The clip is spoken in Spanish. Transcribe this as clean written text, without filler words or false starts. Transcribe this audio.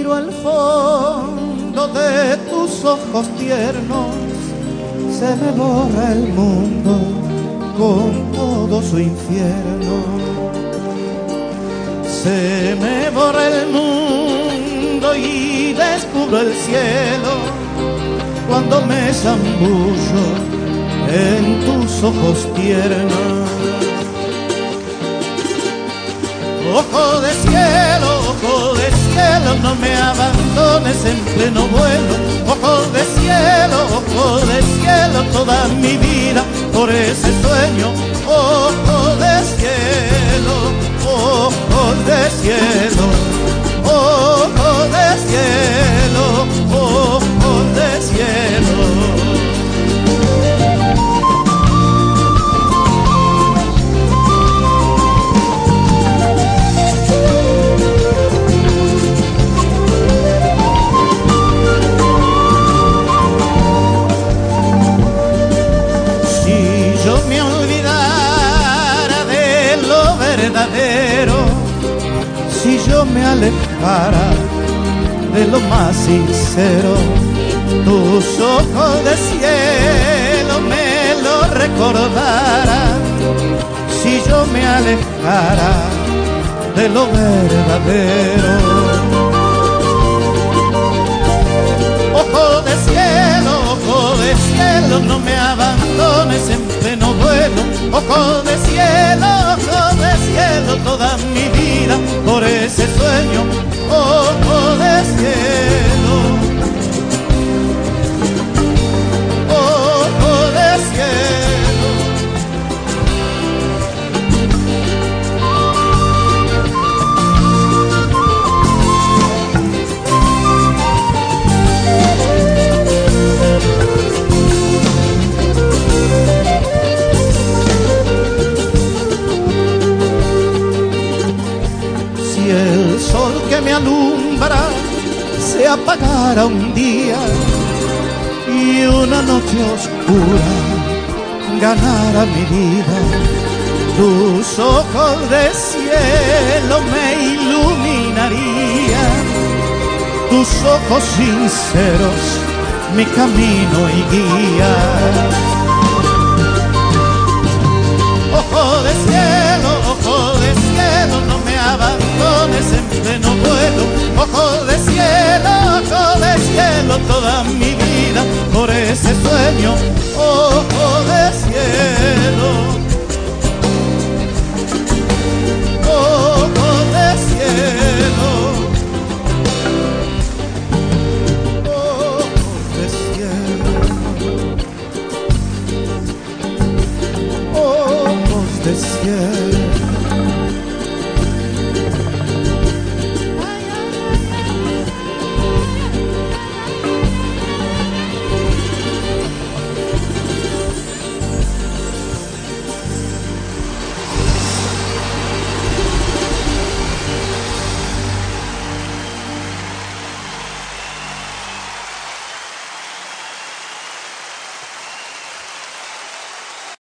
miro al fondo de tus ojos tiernos, se me borra el mundo con todo su infierno. Se me borra el mundo y descubro el cielo cuando me zambullo en tus ojos tiernos. Ojo de cielo, no me abandones en pleno vuelo. Ojo de cielo, toda mi vida por ese sueño. Ojo de cielo, ojo de cielo, ojo de cielo, ojo de cielo. Si yo me alejara de lo más sincero, tus ojos de cielo me lo recordaran. Si yo me alejara de lo verdadero. Ojo de cielo, no me abandones en pleno vuelo. Ojo de cielo, toda mi vida por ese sueño. Ojo de cielo, ojo de cielo. Si el sol que me alumbra se apagara un día y una noche oscura ganara mi vida, tus ojos de cielo me iluminarían, tus ojos sinceros mi camino y guía. Ojo de cielo, no me abandones en pleno vuelo. Ojo de cielo,